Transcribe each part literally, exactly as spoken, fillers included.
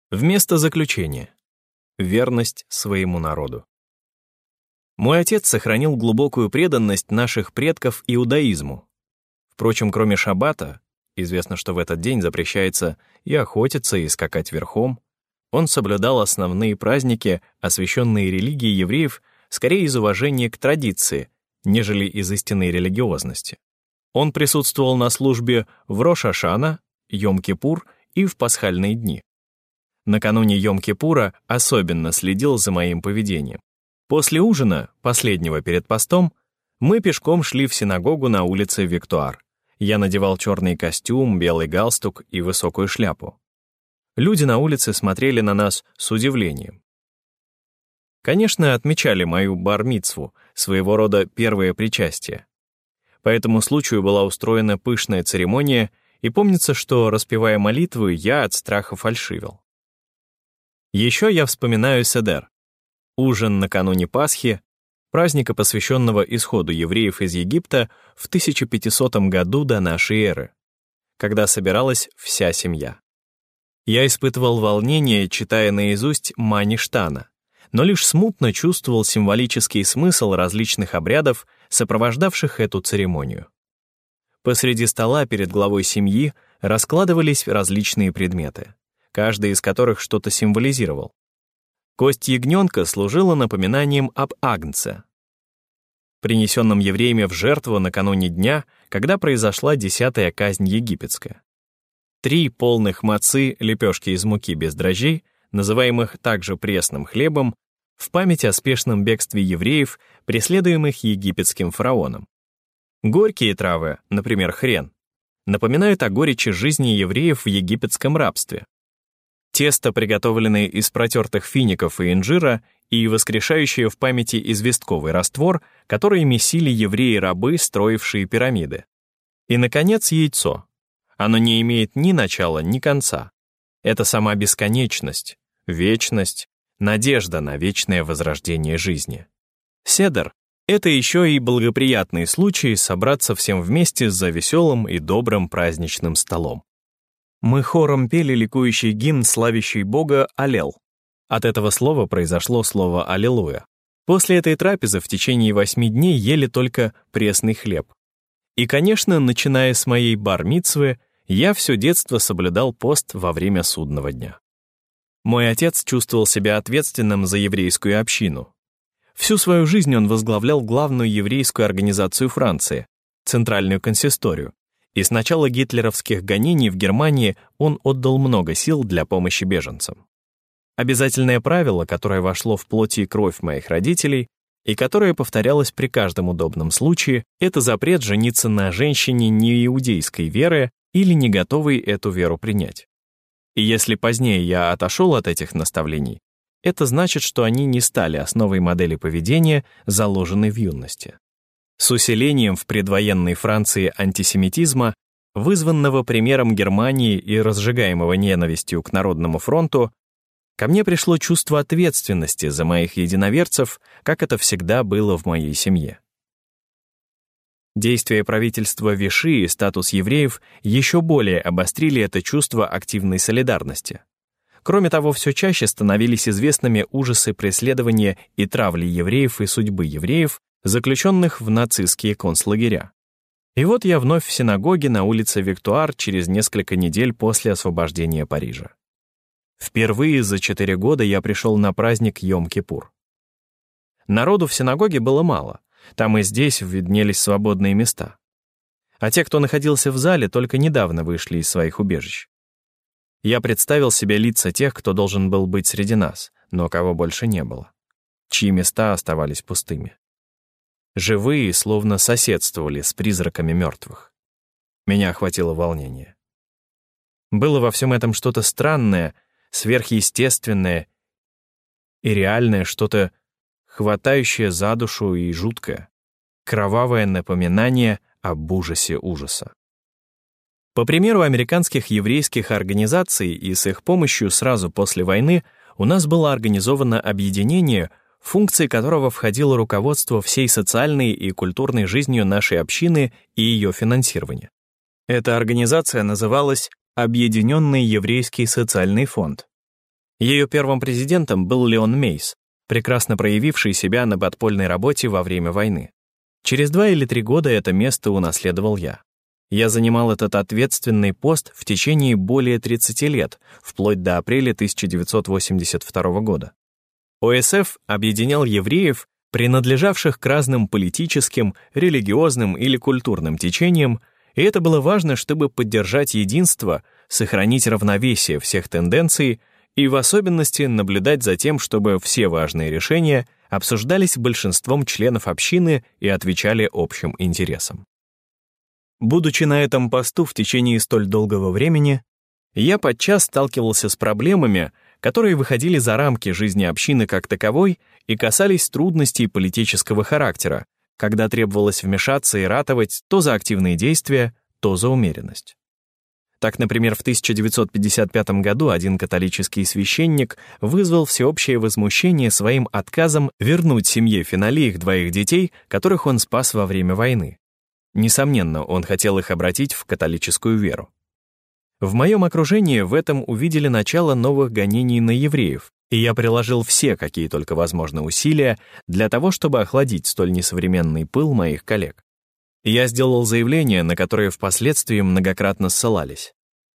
Вместо заключения. Верность своему народу. Мой отец сохранил глубокую преданность наших предков иудаизму. Впрочем, кроме шаббата, известно, что в этот день запрещается и охотиться, и скакать верхом, он соблюдал основные праздники, освященные религии евреев, скорее из уважения к традиции, нежели из истинной религиозности. Он присутствовал на службе в Рош-ха-Шана, Йом-Кипур и в пасхальные дни. Накануне Йом-Кипура особенно следил за моим поведением. После ужина, последнего перед постом, мы пешком шли в синагогу на улице Виктуар. Я надевал черный костюм, белый галстук и высокую шляпу. Люди на улице смотрели на нас с удивлением. Конечно, отмечали мою бар-мицву, своего рода первое причастие. По этому случаю была устроена пышная церемония, и помнится, что, распевая молитвы, я от страха фальшивил. Еще я вспоминаю Седер, ужин накануне Пасхи, праздника, посвященного исходу евреев из Египта в тысяча пятисотом году до нашей эры, когда собиралась вся семья. Я испытывал волнение, читая наизусть Маништана, но лишь смутно чувствовал символический смысл различных обрядов, сопровождавших эту церемонию. Посреди стола перед главой семьи раскладывались различные предметы, каждый из которых что-то символизировал. Кость ягненка служила напоминанием об Агнце, принесенном евреями в жертву накануне дня, когда произошла десятая казнь египетская. Три полных мацы, лепешки из муки без дрожжей, называемых также пресным хлебом, в память о спешном бегстве евреев, преследуемых египетским фараоном. Горькие травы, например, хрен, напоминают о горечи жизни евреев в египетском рабстве. Тесто, приготовленное из протертых фиников и инжира, и воскрешающее в памяти известковый раствор, который месили евреи-рабы, строившие пирамиды. И, наконец, яйцо. Оно не имеет ни начала, ни конца. Это сама бесконечность, вечность, надежда на вечное возрождение жизни. Седер — это еще и благоприятный случай собраться всем вместе за веселым и добрым праздничным столом. Мы хором пели ликующий гимн, славящий Бога, Аллел. От этого слова произошло слово «Аллилуйя». После этой трапезы в течение восьми дней ели только пресный хлеб. И, конечно, начиная с моей бар-мицвы, я все детство соблюдал пост во время судного дня. Мой отец чувствовал себя ответственным за еврейскую общину. Всю свою жизнь он возглавлял главную еврейскую организацию Франции, Центральную консисторию, и с начала гитлеровских гонений в Германии он отдал много сил для помощи беженцам. Обязательное правило, которое вошло в плоть и кровь моих родителей и которое повторялось при каждом удобном случае, это запрет жениться на женщине неиудейской веры или не готовой эту веру принять. И если позднее я отошел от этих наставлений, это значит, что они не стали основой модели поведения, заложенной в юности. С усилением в предвоенной Франции антисемитизма, вызванного примером Германии и разжигаемого ненавистью к Народному фронту, ко мне пришло чувство ответственности за моих единоверцев, как это всегда было в моей семье. Действия правительства Виши и статус евреев еще более обострили это чувство активной солидарности. Кроме того, все чаще становились известными ужасы преследования и травли евреев и судьбы евреев, заключенных в нацистские концлагеря. И вот я вновь в синагоге на улице Виктуар через несколько недель после освобождения Парижа. Впервые за четыре года я пришел на праздник Йом-Кипур. Народу в синагоге было мало, там и здесь виднелись свободные места. А те, кто находился в зале, только недавно вышли из своих убежищ. Я представил себе лица тех, кто должен был быть среди нас, но кого больше не было, чьи места оставались пустыми. Живые словно соседствовали с призраками мертвых. Меня охватило волнение. Было во всем этом что-то странное, сверхъестественное и реальное, что-то хватающее за душу и жуткое, кровавое напоминание об ужасе ужаса. По примеру американских еврейских организаций и с их помощью сразу после войны у нас было организовано объединение, в функции которого входило руководство всей социальной и культурной жизнью нашей общины и ее финансирование. Эта организация называлась Объединенный еврейский социальный фонд. Ее первым президентом был Леон Мейс, прекрасно проявивший себя на подпольной работе во время войны. Через два или три года это место унаследовал я. Я занимал этот ответственный пост в течение более тридцати лет, вплоть до апреля тысяча девятьсот восемьдесят второго года. О Эс Эф объединял евреев, принадлежавших к разным политическим, религиозным или культурным течениям, и это было важно, чтобы поддержать единство, сохранить равновесие всех тенденций и в особенности наблюдать за тем, чтобы все важные решения обсуждались большинством членов общины и отвечали общим интересам. Будучи на этом посту в течение столь долгого времени, я подчас сталкивался с проблемами, которые выходили за рамки жизни общины как таковой и касались трудностей политического характера, когда требовалось вмешаться и ратовать то за активные действия, то за умеренность. Так, например, в тысяча девятьсот пятьдесят пятом году один католический священник вызвал всеобщее возмущение своим отказом вернуть семье Финали их двоих детей, которых он спас во время войны. Несомненно, он хотел их обратить в католическую веру. В моем окружении в этом увидели начало новых гонений на евреев, и я приложил все, какие только возможно, усилия для того, чтобы охладить столь несовременный пыл моих коллег. Я сделал заявление, на которое впоследствии многократно ссылались.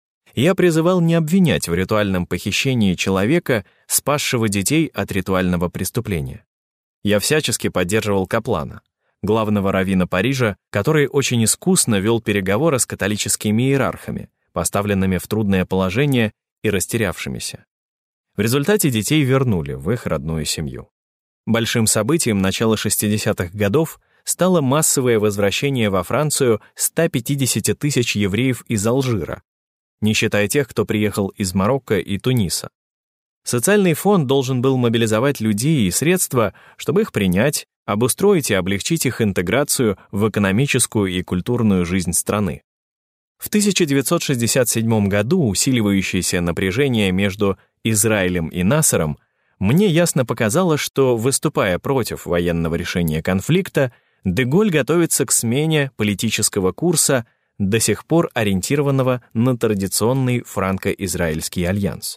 Я призывал не обвинять в ритуальном похищении человека, спасшего детей от ритуального преступления. Я всячески поддерживал Каплана, главного раввина Парижа, который очень искусно вел переговоры с католическими иерархами, поставленными в трудное положение и растерявшимися. В результате детей вернули в их родную семью. Большим событием начала шестидесятых годов стало массовое возвращение во Францию ста пятидесяти тысяч евреев из Алжира, не считая тех, кто приехал из Марокко и Туниса. Социальный фонд должен был мобилизовать людей и средства, чтобы их принять, обустроить и облегчить их интеграцию в экономическую и культурную жизнь страны. В тысяча девятьсот шестьдесят седьмом году усиливающееся напряжение между Израилем и Насером мне ясно показало, что, выступая против военного решения конфликта, де-Голь готовится к смене политического курса, до сих пор ориентированного на традиционный франко-израильский альянс.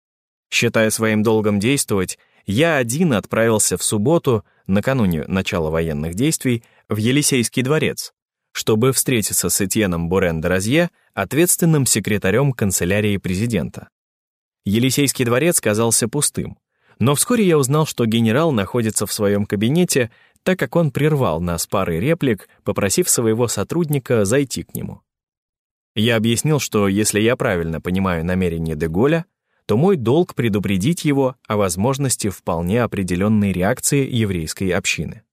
Считая своим долгом действовать, я один отправился в субботу, накануне начала военных действий, в Елисейский дворец, чтобы встретиться с Этьеном Борен-де-Розье, ответственным секретарем канцелярии президента. Елисейский дворец казался пустым, но вскоре я узнал, что генерал находится в своем кабинете, так как он прервал нас парой реплик, попросив своего сотрудника зайти к нему. Я объяснил, что если я правильно понимаю намерения де-Голля, то мой долг предупредить его о возможности вполне определенной реакции еврейской общины.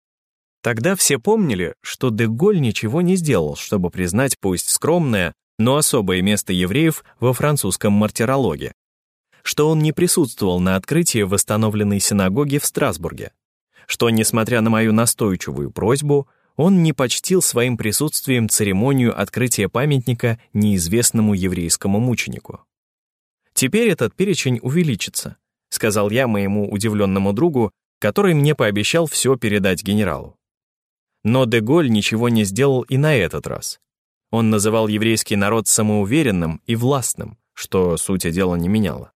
Тогда все помнили, что де-Голь ничего не сделал, чтобы признать пусть скромное, но особое место евреев во французском мартирологе, что он не присутствовал на открытии восстановленной синагоги в Страсбурге, что, несмотря на мою настойчивую просьбу, он не почтил своим присутствием церемонию открытия памятника неизвестному еврейскому мученику. «Теперь этот перечень увеличится», — сказал я моему удивленному другу, который мне пообещал все передать генералу. Но де-Голь ничего не сделал и на этот раз. Он называл еврейский народ самоуверенным и властным, что сути дела не меняло.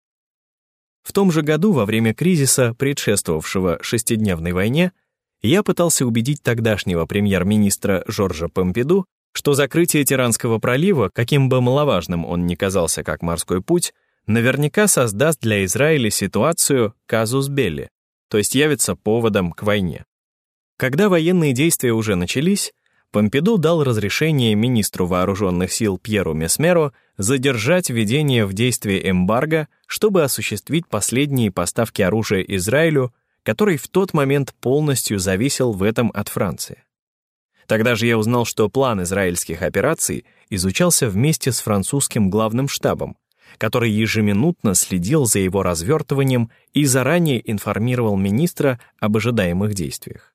В том же году, во время кризиса, предшествовавшего шестидневной войне, я пытался убедить тогдашнего премьер-министра Жоржа Помпиду, что закрытие Тиранского пролива, каким бы маловажным он ни казался как морской путь, наверняка создаст для Израиля ситуацию казус белли, то есть явится поводом к войне. Когда военные действия уже начались, Помпиду дал разрешение министру вооруженных сил Пьеру Месмеру задержать введение в действие эмбарго, чтобы осуществить последние поставки оружия Израилю, который в тот момент полностью зависел в этом от Франции. Тогда же я узнал, что план израильских операций изучался вместе с французским главным штабом, который ежеминутно следил за его развертыванием и заранее информировал министра об ожидаемых действиях.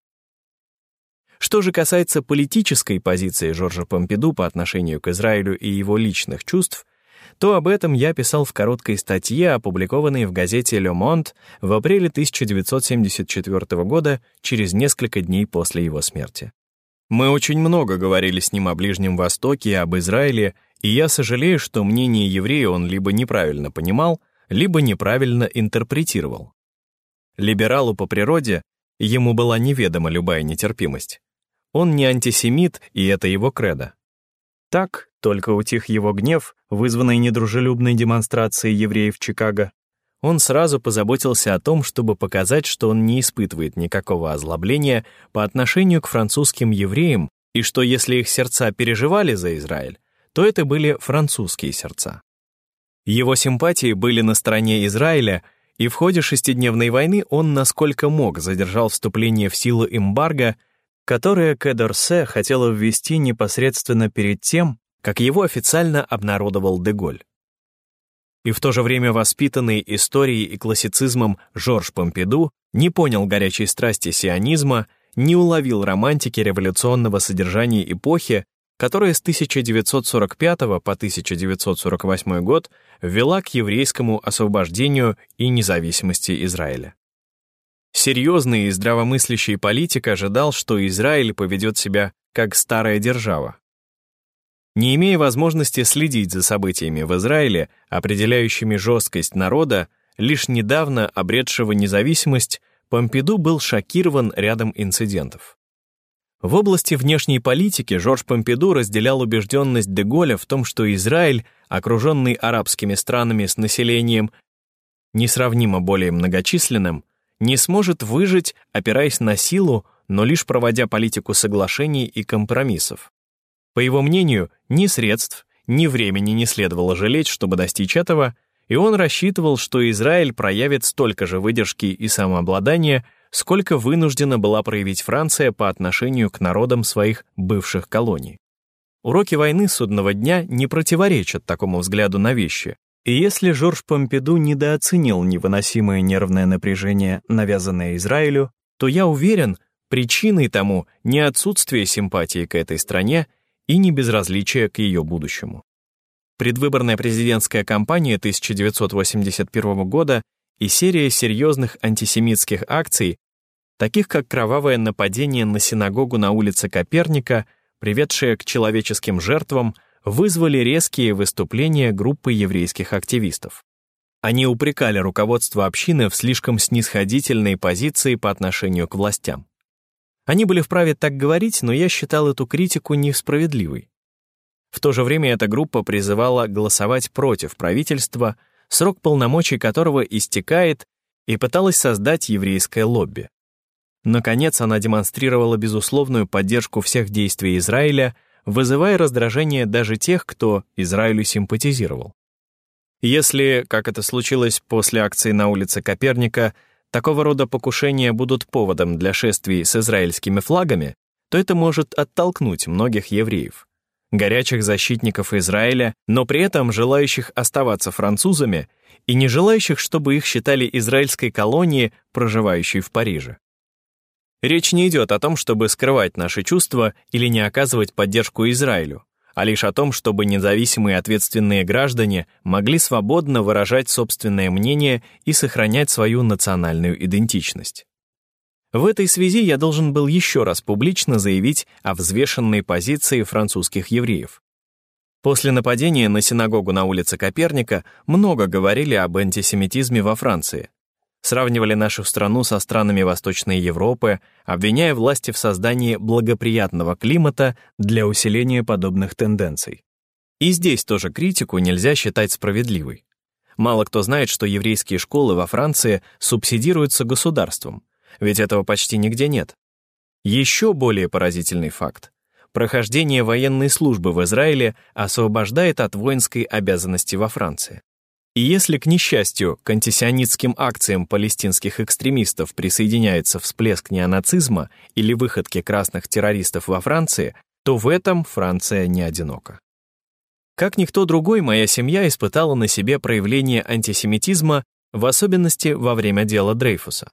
Что же касается политической позиции Жоржа Помпиду по отношению к Израилю и его личных чувств, то об этом я писал в короткой статье, опубликованной в газете «Le Monde» в апреле тысяча девятьсот семьдесят четвёртого года, через несколько дней после его смерти. Мы очень много говорили с ним о Ближнем Востоке и об Израиле, и я сожалею, что мнение еврея он либо неправильно понимал, либо неправильно интерпретировал. Либералу по природе ему была неведома любая нетерпимость. Он не антисемит, и это его кредо. Так, только утих его гнев, вызванный недружелюбной демонстрацией евреев в Чикаго, он сразу позаботился о том, чтобы показать, что он не испытывает никакого озлобления по отношению к французским евреям, и что если их сердца переживали за Израиль, то это были французские сердца. Его симпатии были на стороне Израиля, и в ходе шестидневной войны он, насколько мог, задержал вступление в силу эмбарго, которое Quai d'Orsay хотела ввести непосредственно перед тем, как его официально обнародовал Де-Голь. И в то же время воспитанный историей и классицизмом Жорж Помпиду не понял горячей страсти сионизма, не уловил романтики революционного содержания эпохи, которая с тысяча девятьсот сорок пятого по тысяча девятьсот сорок восьмой год вела к еврейскому освобождению и независимости Израиля. Серьезный и здравомыслящий политик ожидал, что Израиль поведет себя как старая держава. Не имея возможности следить за событиями в Израиле, определяющими жесткость народа, лишь недавно обретшего независимость, Помпиду был шокирован рядом инцидентов. В области внешней политики Жорж Помпиду разделял убежденность Де-Голля в том, что Израиль, окруженный арабскими странами с населением несравнимо более многочисленным, не сможет выжить, опираясь на силу, но лишь проводя политику соглашений и компромиссов. По его мнению, ни средств, ни времени не следовало жалеть, чтобы достичь этого, и он рассчитывал, что Израиль проявит столько же выдержки и самообладания, сколько вынуждена была проявить Франция по отношению к народам своих бывших колоний. Уроки войны судного дня не противоречат такому взгляду на вещи, и если Жорж Помпиду недооценил невыносимое нервное напряжение, навязанное Израилю, то я уверен, причиной тому не отсутствие симпатии к этой стране и не безразличие к ее будущему. Предвыборная президентская кампания тысяча девятьсот восемьдесят первого года и серия серьезных антисемитских акций, таких как кровавое нападение на синагогу на улице Коперника, приведшее к человеческим жертвам, вызвали резкие выступления группы еврейских активистов. Они упрекали руководство общины в слишком снисходительной позиции по отношению к властям. Они были вправе так говорить, но я считал эту критику несправедливой. В то же время эта группа призывала голосовать против правительства, срок полномочий которого истекает, и пыталась создать еврейское лобби. Наконец, она демонстрировала безусловную поддержку всех действий Израиля, вызывая раздражение даже тех, кто Израилю симпатизировал. Если, как это случилось после акции на улице Коперника, такого рода покушения будут поводом для шествий с израильскими флагами, то это может оттолкнуть многих евреев, горячих защитников Израиля, но при этом желающих оставаться французами и не желающих, чтобы их считали израильской колонией, проживающей в Париже. Речь не идет о том, чтобы скрывать наши чувства или не оказывать поддержку Израилю, а лишь о том, чтобы независимые ответственные граждане могли свободно выражать собственное мнение и сохранять свою национальную идентичность. В этой связи я должен был еще раз публично заявить о взвешенной позиции французских евреев. После нападения на синагогу на улице Коперника много говорили об антисемитизме во Франции. Сравнивали нашу страну со странами Восточной Европы, обвиняя власти в создании благоприятного климата для усиления подобных тенденций. И здесь тоже критику нельзя считать справедливой. Мало кто знает, что еврейские школы во Франции субсидируются государством, ведь этого почти нигде нет. Еще более поразительный факт. Прохождение военной службы в Израиле освобождает от воинской обязанности во Франции. И если, к несчастью, к антисионистским акциям палестинских экстремистов присоединяется всплеск неонацизма или выходки красных террористов во Франции, то в этом Франция не одинока. Как никто другой, моя семья испытала на себе проявление антисемитизма, в особенности во время дела Дрейфуса.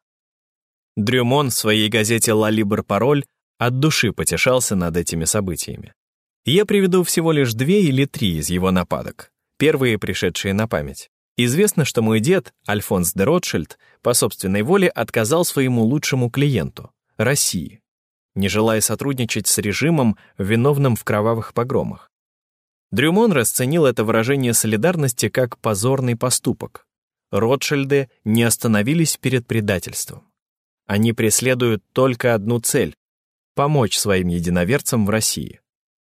Дрюмон в своей газете «Ла Либер-Пароль» от души потешался над этими событиями. Я приведу всего лишь две или три из его нападок, первые, пришедшие на память. Известно, что мой дед, Альфонс де Ротшильд, по собственной воле отказал своему лучшему клиенту — России, не желая сотрудничать с режимом, виновным в кровавых погромах. Дрюмон расценил это выражение солидарности как позорный поступок. Ротшильды не остановились перед предательством. Они преследуют только одну цель — помочь своим единоверцам в России.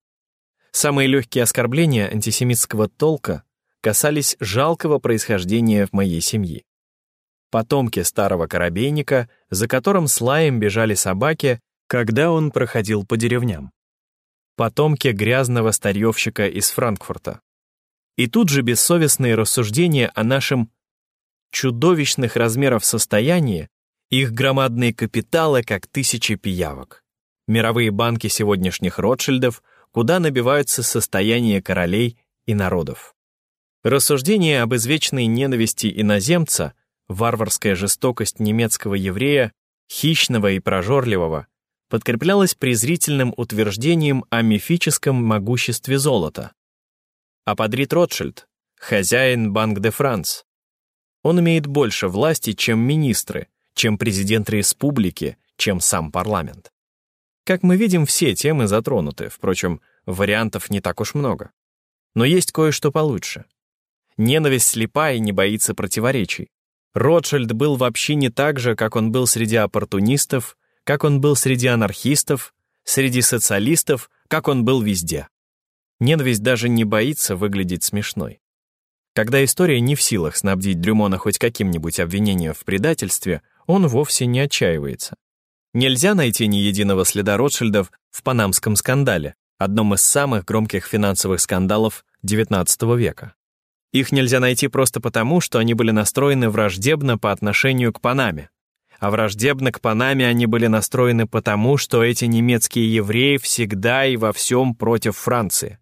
Самые легкие оскорбления антисемитского толка касались жалкого происхождения в моей семьи. Потомки старого корабейника, за которым с лаем бежали собаки, когда он проходил по деревням. Потомки грязного старьевщика из Франкфурта. И тут же бессовестные рассуждения о нашем чудовищных размеров состоянии, их громадные капиталы, как тысячи пиявок. Мировые банки сегодняшних Ротшильдов, куда набиваются состояния королей и народов. Рассуждение об извечной ненависти иноземца, варварская жестокость немецкого еврея, хищного и прожорливого, подкреплялось презрительным утверждением о мифическом могуществе золота. Ападрит Ротшильд, хозяин Банк де Франс. Он имеет больше власти, чем министры, чем президент республики, чем сам парламент. Как мы видим, все темы затронуты, впрочем, вариантов не так уж много. Но есть кое-что получше. Ненависть слепа и не боится противоречий. Ротшильд был вообще не так же, как он был среди оппортунистов, как он был среди анархистов, среди социалистов, как он был везде. Ненависть даже не боится выглядеть смешной. Когда история не в силах снабдить Дрюмона хоть каким-нибудь обвинением в предательстве, он вовсе не отчаивается. Нельзя найти ни единого следа Ротшильдов в панамском скандале, одном из самых громких финансовых скандалов девятнадцатого века. Их нельзя найти просто потому, что они были настроены враждебно по отношению к Панаме. А враждебно к Панаме они были настроены потому, что эти немецкие евреи всегда и во всем против Франции.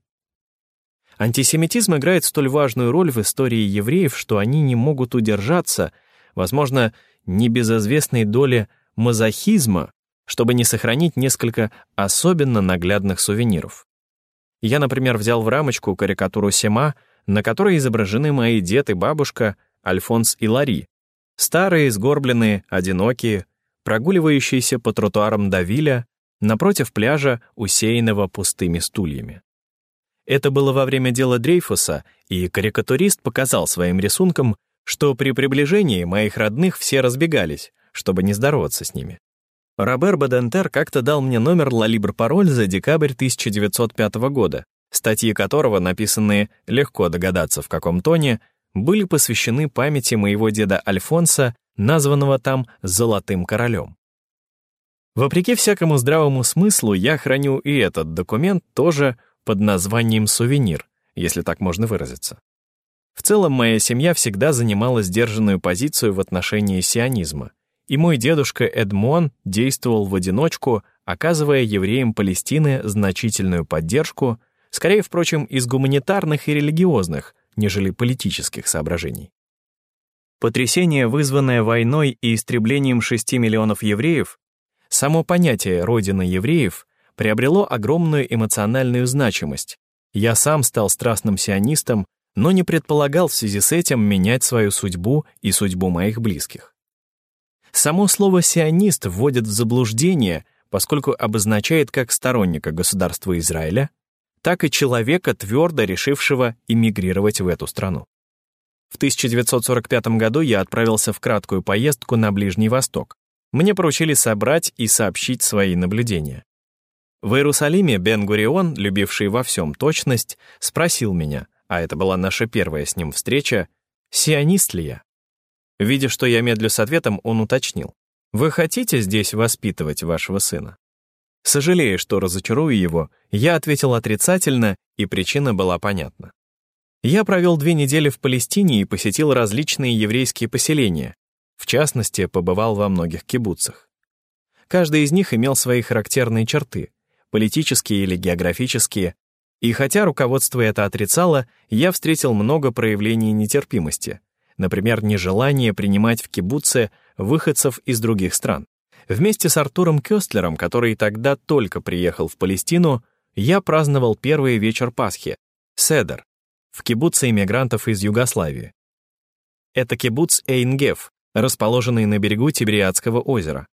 Антисемитизм играет столь важную роль в истории евреев, что они не могут удержаться, возможно, не без известной доли мазохизма, чтобы не сохранить несколько особенно наглядных сувениров. Я, например, взял в рамочку карикатуру Сема, на которой изображены мои дед и бабушка Альфонс и Лари, старые, сгорбленные, одинокие, прогуливающиеся по тротуарам Давиля напротив пляжа, усеянного пустыми стульями. Это было во время дела Дрейфуса, и карикатурист показал своим рисунком, что при приближении моих родных все разбегались, чтобы не здороваться с ними. Робер Бадентер как-то дал мне номер «Ла Либр Пароль» за декабрь тысяча девятьсот пятого года, статьи которого, написанные, легко догадаться в каком тоне, были посвящены памяти моего деда Альфонса, названного там «Золотым королем». Вопреки всякому здравому смыслу, я храню и этот документ тоже под названием «Сувенир», если так можно выразиться. В целом, моя семья всегда занимала сдержанную позицию в отношении сионизма, и мой дедушка Эдмон действовал в одиночку, оказывая евреям Палестины значительную поддержку, скорее, впрочем, из гуманитарных и религиозных, нежели политических соображений. Потрясение, вызванное войной и истреблением шести миллионов евреев, само понятие «родина евреев» приобрело огромную эмоциональную значимость. Я сам стал страстным сионистом, но не предполагал в связи с этим менять свою судьбу и судьбу моих близких. Само слово «сионист» вводит в заблуждение, поскольку обозначает как сторонника государства Израиля, так и человека, твердо решившего эмигрировать в эту страну. В тысяча девятьсот сорок пятом году я отправился в краткую поездку на Ближний Восток. Мне поручили собрать и сообщить свои наблюдения. В Иерусалиме Бен-Гурион, любивший во всем точность, спросил меня, а это была наша первая с ним встреча, сионист ли я. Видя, что я медлю с ответом, он уточнил: «Вы хотите здесь воспитывать вашего сына?» Сожалея, что разочарую его, я ответил отрицательно, и причина была понятна. Я провел две недели в Палестине и посетил различные еврейские поселения, в частности, побывал во многих кибуцах. Каждый из них имел свои характерные черты, политические или географические, и хотя руководство это отрицало, я встретил много проявлений нетерпимости, например, нежелание принимать в кибуце выходцев из других стран. Вместе с Артуром Кёстлером, который тогда только приехал в Палестину, я праздновал первый вечер Пасхи, Седер, в кибуце иммигрантов из Югославии. Это кибуц Эйн-Геф, расположенный на берегу Тибериадского озера.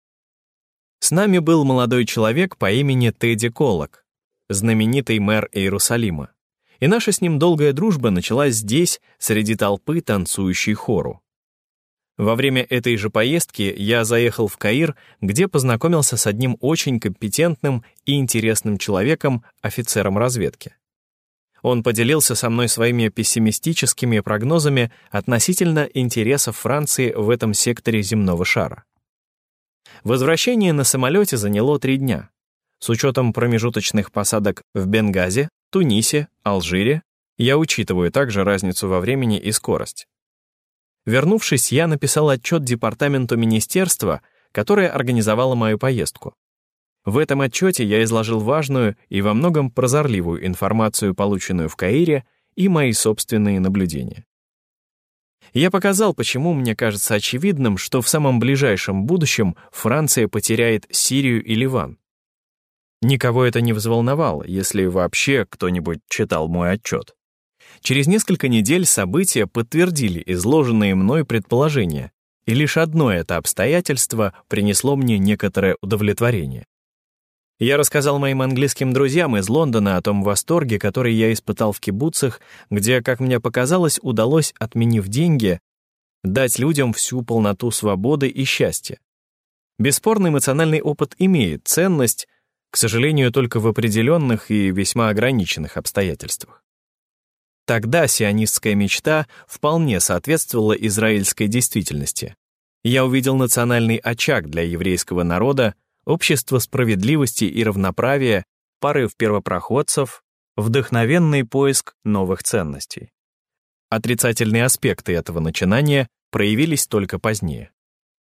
С нами был молодой человек по имени Тедди Коллок, знаменитый мэр Иерусалима, и наша с ним долгая дружба началась здесь, среди толпы, танцующей хору. Во время этой же поездки я заехал в Каир, где познакомился с одним очень компетентным и интересным человеком, офицером разведки. Он поделился со мной своими пессимистическими прогнозами относительно интересов Франции в этом секторе земного шара. Возвращение на самолете заняло три дня. С учетом промежуточных посадок в Бенгази, Тунисе, Алжире, я учитываю также разницу во времени и скорость. Вернувшись, я написал отчет департаменту министерства, которое организовало мою поездку. В этом отчете я изложил важную и во многом прозорливую информацию, полученную в Каире, и мои собственные наблюдения. Я показал, почему мне кажется очевидным, что в самом ближайшем будущем Франция потеряет Сирию и Ливан. Никого это не взволновало, если вообще кто-нибудь читал мой отчет. Через несколько недель события подтвердили изложенные мной предположения, и лишь одно это обстоятельство принесло мне некоторое удовлетворение. Я рассказал моим английским друзьям из Лондона о том восторге, который я испытал в кибуцах, где, как мне показалось, удалось, отменив деньги, дать людям всю полноту свободы и счастья. Бесспорно, эмоциональный опыт имеет ценность, к сожалению, только в определенных и весьма ограниченных обстоятельствах. Тогда сионистская мечта вполне соответствовала израильской действительности. Я увидел национальный очаг для еврейского народа, общество справедливости и равноправия, порыв первопроходцев, вдохновенный поиск новых ценностей. Отрицательные аспекты этого начинания проявились только позднее.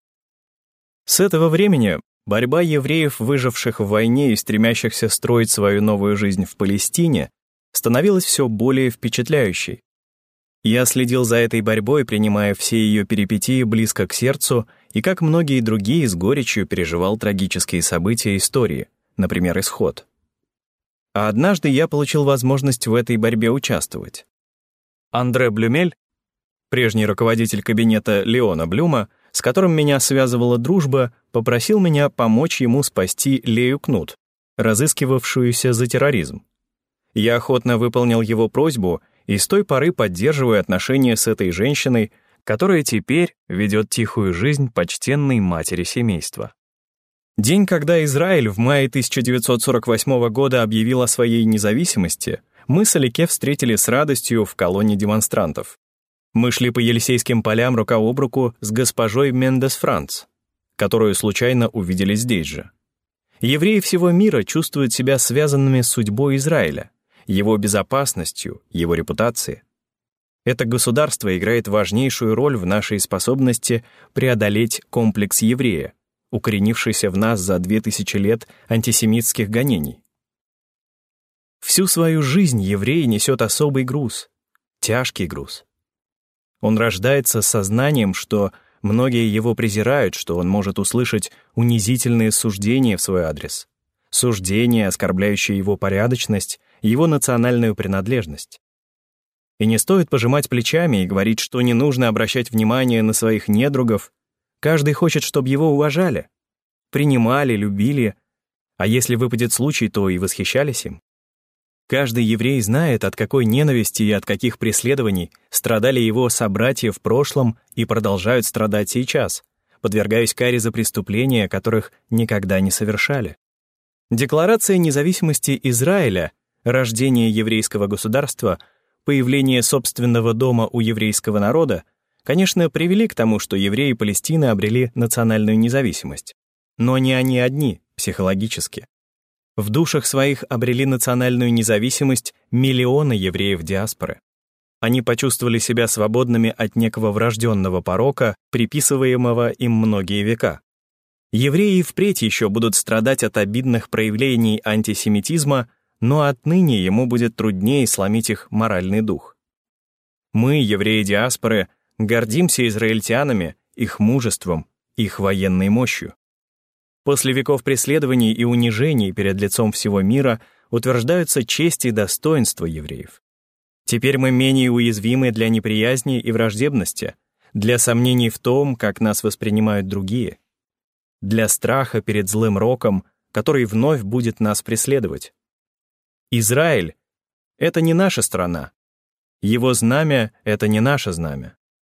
С этого времени борьба евреев, выживших в войне и стремящихся строить свою новую жизнь в Палестине, становилась все более впечатляющей. Я следил за этой борьбой, принимая все ее перипетии близко к сердцу, и, как многие другие, с горечью переживал трагические события истории, например, исход. А однажды я получил возможность в этой борьбе участвовать. Андре Блюмель, прежний руководитель кабинета Леона Блюма, с которым меня связывала дружба, попросил меня помочь ему спасти Лею Кнут, разыскивавшуюся за терроризм. Я охотно выполнил его просьбу и с той поры поддерживаю отношения с этой женщиной, которая теперь ведет тихую жизнь почтенной матери семейства. День, когда Израиль в мае тысяча девятьсот сорок восьмого года объявил о своей независимости, мы с Алике встретили с радостью в колонне демонстрантов. Мы шли по Елисейским полям рука об руку с госпожой Мендес Франц, которую случайно увидели здесь же. Евреи всего мира чувствуют себя связанными с судьбой Израиля, его безопасностью, его репутацией. Это государство играет важнейшую роль в нашей способности преодолеть комплекс еврея, укоренившийся в нас за две тысячи лет антисемитских гонений. Всю свою жизнь еврей несет особый груз, тяжкий груз. Он рождается с сознанием, что многие его презирают, что он может услышать унизительные суждения в свой адрес, суждения, оскорбляющие его порядочность, его национальную принадлежность. И не стоит пожимать плечами и говорить, что не нужно обращать внимание на своих недругов. Каждый хочет, чтобы его уважали, принимали, любили, а если выпадет случай, то и восхищались им. Каждый еврей знает, от какой ненависти и от каких преследований страдали его собратья в прошлом и продолжают страдать сейчас, подвергаясь каре за преступления, которых никогда не совершали. Декларация независимости Израиля, рождение еврейского государства, появление собственного дома у еврейского народа, конечно, привели к тому, что евреи Палестины обрели национальную независимость. Но не они одни, психологически. В душах своих обрели национальную независимость миллионы евреев диаспоры. Они почувствовали себя свободными от некого врожденного порока, приписываемого им многие века. Евреи впредь еще будут страдать от обидных проявлений антисемитизма, но отныне ему будет труднее сломить их моральный дух. Мы, евреи диаспоры, гордимся израильтянами, их мужеством, их военной мощью. После веков преследований и унижений перед лицом всего мира утверждаются честь и достоинство евреев. Теперь мы менее уязвимы для неприязни и враждебности, для сомнений в том, как нас воспринимают другие, для страха перед злым роком, который вновь будет нас преследовать. Израиль — это не наша страна. Его знамя — это не наше знамя.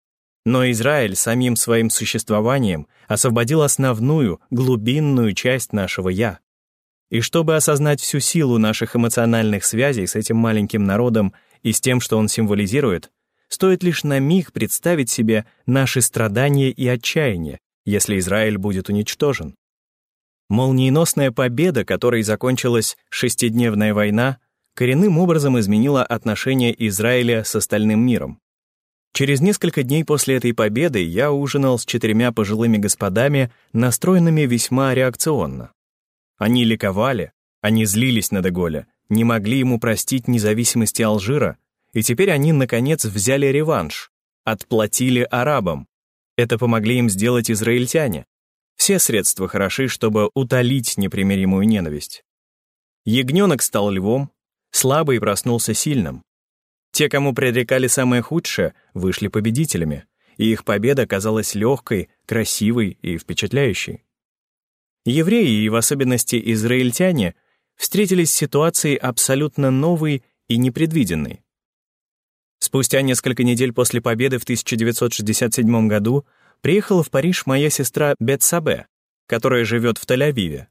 Но Израиль самим своим существованием освободил основную, глубинную часть нашего «я». И чтобы осознать всю силу наших эмоциональных связей с этим маленьким народом и с тем, что он символизирует, стоит лишь на миг представить себе наши страдания и отчаяние, если Израиль будет уничтожен. Молниеносная победа, которой закончилась шестидневная война, коренным образом изменила отношения Израиля с остальным миром. Через несколько дней после этой победы я ужинал с четырьмя пожилыми господами, настроенными весьма реакционно. Они ликовали, они злились на де Голля, не могли ему простить независимости Алжира, и теперь они, наконец, взяли реванш, отплатили арабам. Это помогли им сделать израильтяне. Все средства хороши, чтобы утолить непримиримую ненависть. Ягненок стал львом, слабый проснулся сильным. Те, кому предрекали самое худшее, вышли победителями, и их победа казалась легкой, красивой и впечатляющей. Евреи, и в особенности израильтяне, встретились с ситуацией абсолютно новой и непредвиденной. Спустя несколько недель после победы в тысяча девятьсот шестьдесят седьмом году приехала в Париж моя сестра Бет-Сабе, которая живет в Тель-Авиве.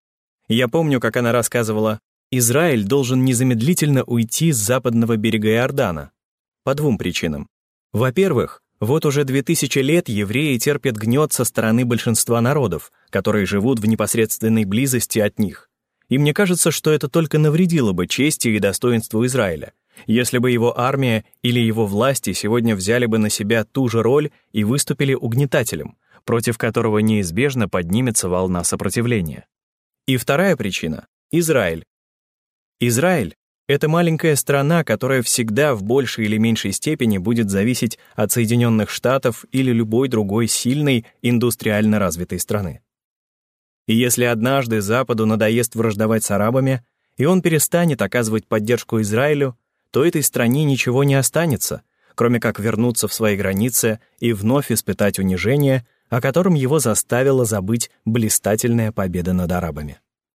Я помню, как она рассказывала: Израиль должен незамедлительно уйти с западного берега Иордана. По двум причинам. Во-первых, вот уже две тысячи лет евреи терпят гнет со стороны большинства народов, которые живут в непосредственной близости от них. И мне кажется, что это только навредило бы чести и достоинству Израиля, если бы его армия или его власти сегодня взяли бы на себя ту же роль и выступили угнетателем, против которого неизбежно поднимется волна сопротивления. И вторая причина — Израиль. Израиль — это маленькая страна, которая всегда в большей или меньшей степени будет зависеть от Соединенных Штатов или любой другой сильной индустриально развитой страны. И если однажды Западу надоест враждовать с арабами, и он перестанет оказывать поддержку Израилю, то этой стране ничего не останется, кроме как вернуться в свои границы и вновь испытать унижение, о котором его заставила забыть блистательная победа над арабами.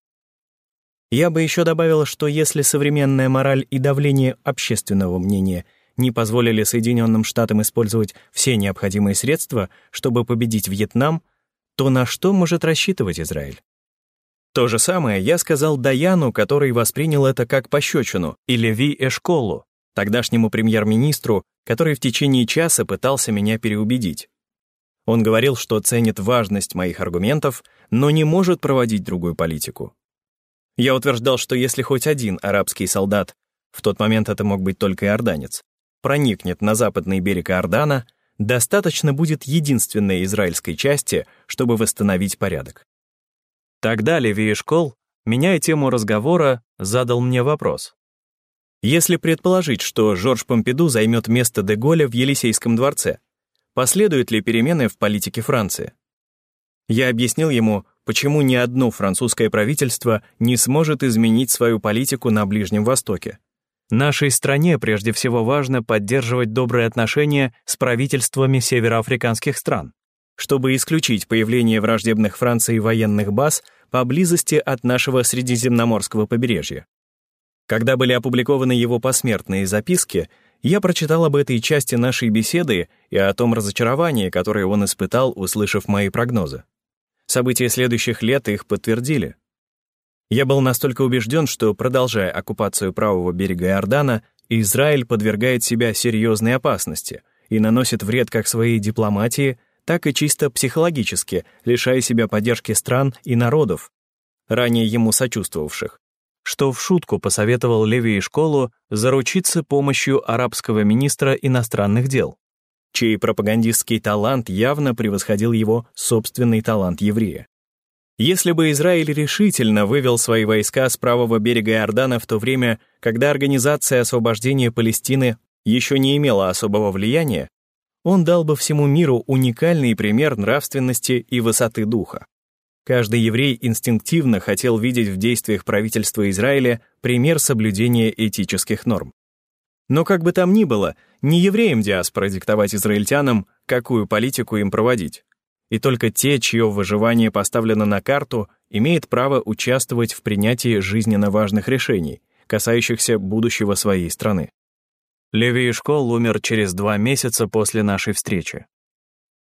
Я бы еще добавила, что если современная мораль и давление общественного мнения не позволили Соединенным Штатам использовать все необходимые средства, чтобы победить Вьетнам, то на что может рассчитывать Израиль? То же самое я сказал Даяну, который воспринял это как пощечину, и Леви Эшколу, тогдашнему премьер-министру, который в течение часа пытался меня переубедить. Он говорил, что ценит важность моих аргументов, но не может проводить другую политику. Я утверждал, что если хоть один арабский солдат, в тот момент это мог быть только иорданец, проникнет на западный берег Иордана, достаточно будет единственной израильской части, чтобы восстановить порядок. Тогда Леви Эшкол, меняя тему разговора, задал мне вопрос. Если предположить, что Жорж Помпиду займет место де Голля в Елисейском дворце, последуют ли перемены в политике Франции? Я объяснил ему, почему ни одно французское правительство не сможет изменить свою политику на Ближнем Востоке. Нашей стране прежде всего важно поддерживать добрые отношения с правительствами североафриканских стран, чтобы исключить появление враждебных Франции военных баз поблизости от нашего Средиземноморского побережья. Когда были опубликованы его посмертные записки, я прочитал об этой части нашей беседы и о том разочаровании, которое он испытал, услышав мои прогнозы. События следующих лет их подтвердили. Я был настолько убежден, что, продолжая оккупацию правого берега Иордана, Израиль подвергает себя серьезной опасности и наносит вред как своей дипломатии, так и чисто психологически, лишая себя поддержки стран и народов, ранее ему сочувствовавших, что в шутку посоветовал Леви Эшколу заручиться помощью арабского министра иностранных дел, чей пропагандистский талант явно превосходил его собственный талант еврея. Если бы Израиль решительно вывел свои войска с правого берега Иордана в то время, когда Организация освобождения Палестины еще не имела особого влияния, он дал бы всему миру уникальный пример нравственности и высоты духа. Каждый еврей инстинктивно хотел видеть в действиях правительства Израиля пример соблюдения этических норм. Но как бы там ни было, не евреям диаспоры диктовать израильтянам, какую политику им проводить. И только те, чье выживание поставлено на карту, имеют право участвовать в принятии жизненно важных решений, касающихся будущего своей страны. Леви Эшкол умер через два месяца после нашей встречи.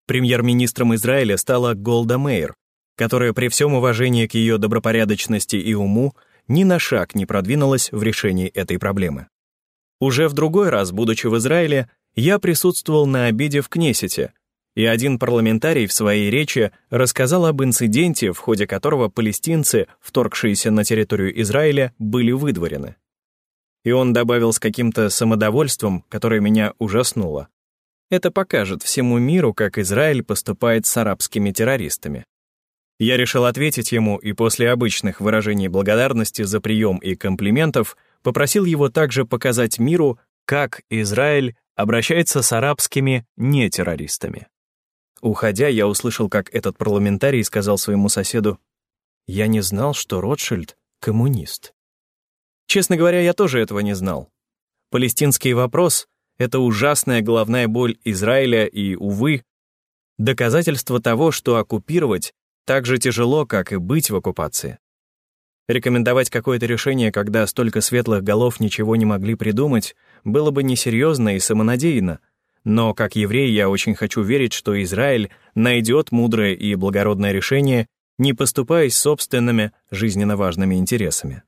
Премьер-министром Израиля стала Голда Меир, которая при всем уважении к ее добропорядочности и уму ни на шаг не продвинулась в решении этой проблемы. Уже в другой раз, будучи в Израиле, я присутствовал на обеде в Кнессете, и один парламентарий в своей речи рассказал об инциденте, в ходе которого палестинцы, вторгшиеся на территорию Израиля, были выдворены. И он добавил с каким-то самодовольством, которое меня ужаснуло: это покажет всему миру, как Израиль поступает с арабскими террористами. Я решил ответить ему, и после обычных выражений благодарности за прием и комплиментов попросил его также показать миру, как Израиль обращается с арабскими нетеррористами. Уходя, я услышал, как этот парламентарий сказал своему соседу: «Я не знал, что Ротшильд — коммунист». Честно говоря, я тоже этого не знал. Палестинский вопрос — это ужасная головная боль Израиля и, увы, доказательство того, что оккупировать так же тяжело, как и быть в оккупации. Рекомендовать какое-то решение, когда столько светлых голов ничего не могли придумать, было бы несерьезно и самонадеянно, но как еврей я очень хочу верить, что Израиль найдет мудрое и благородное решение, не поступаясь собственными жизненно важными интересами.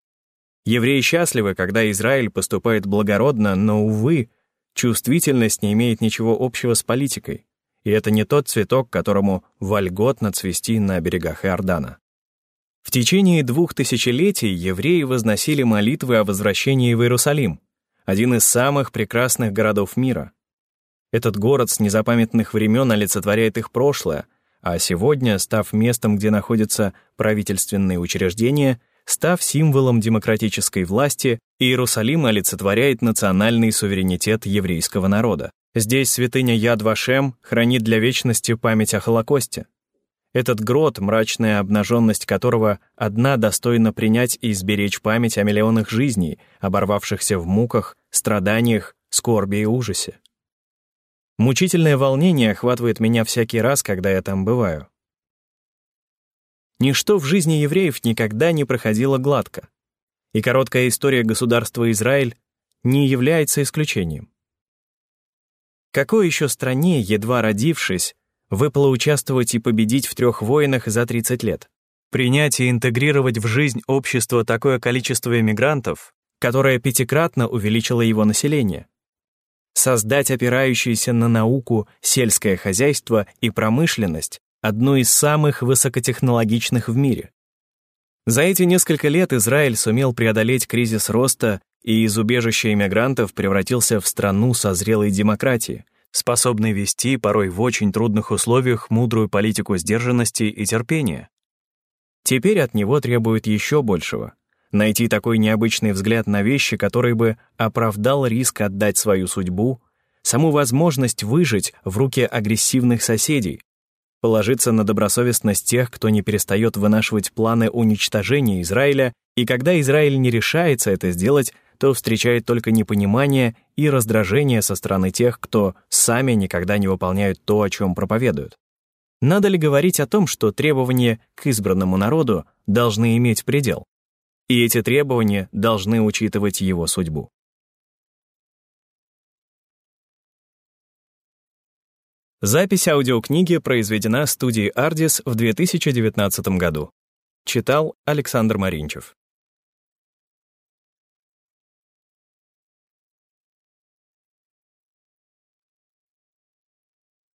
Евреи счастливы, когда Израиль поступает благородно, но, увы, чувствительность не имеет ничего общего с политикой, и это не тот цветок, которому вольготно цвести на берегах Иордана. В течение двух тысячелетий евреи возносили молитвы о возвращении в Иерусалим, один из самых прекрасных городов мира. Этот город с незапамятных времен олицетворяет их прошлое, а сегодня, став местом, где находятся правительственные учреждения, став символом демократической власти, Иерусалим олицетворяет национальный суверенитет еврейского народа. Здесь святыня Яд Вашем хранит для вечности память о Холокосте. Этот грот, мрачная обнаженность которого одна достойна принять и сберечь память о миллионах жизней, оборвавшихся в муках, страданиях, скорби и ужасе. Мучительное волнение охватывает меня всякий раз, когда я там бываю. Ничто в жизни евреев никогда не проходило гладко, и короткая история государства Израиль не является исключением. Какой еще стране, едва родившись, выпало участвовать и победить в трех войнах за тридцать лет? Принять и интегрировать в жизнь общества такое количество эмигрантов, которое пятикратно увеличило его население? Создать опирающееся на науку сельское хозяйство и промышленность, одну из самых высокотехнологичных в мире. За эти несколько лет Израиль сумел преодолеть кризис роста и из убежища иммигрантов превратился в страну со зрелой демократией, способной вести порой в очень трудных условиях мудрую политику сдержанности и терпения. Теперь от него требуют еще большего — найти такой необычный взгляд на вещи, который бы оправдал риск отдать свою судьбу, саму возможность выжить в руки агрессивных соседей, положиться на добросовестность тех, кто не перестает вынашивать планы уничтожения Израиля, и когда Израиль не решается это сделать, то встречает только непонимание и раздражение со стороны тех, кто сами никогда не выполняют то, о чем проповедуют. Надо ли говорить о том, что требования к избранному народу должны иметь предел? И эти требования должны учитывать его судьбу. Запись аудиокниги произведена студией Ardis в две тысячи девятнадцатом году. Читал Александр Маринчев.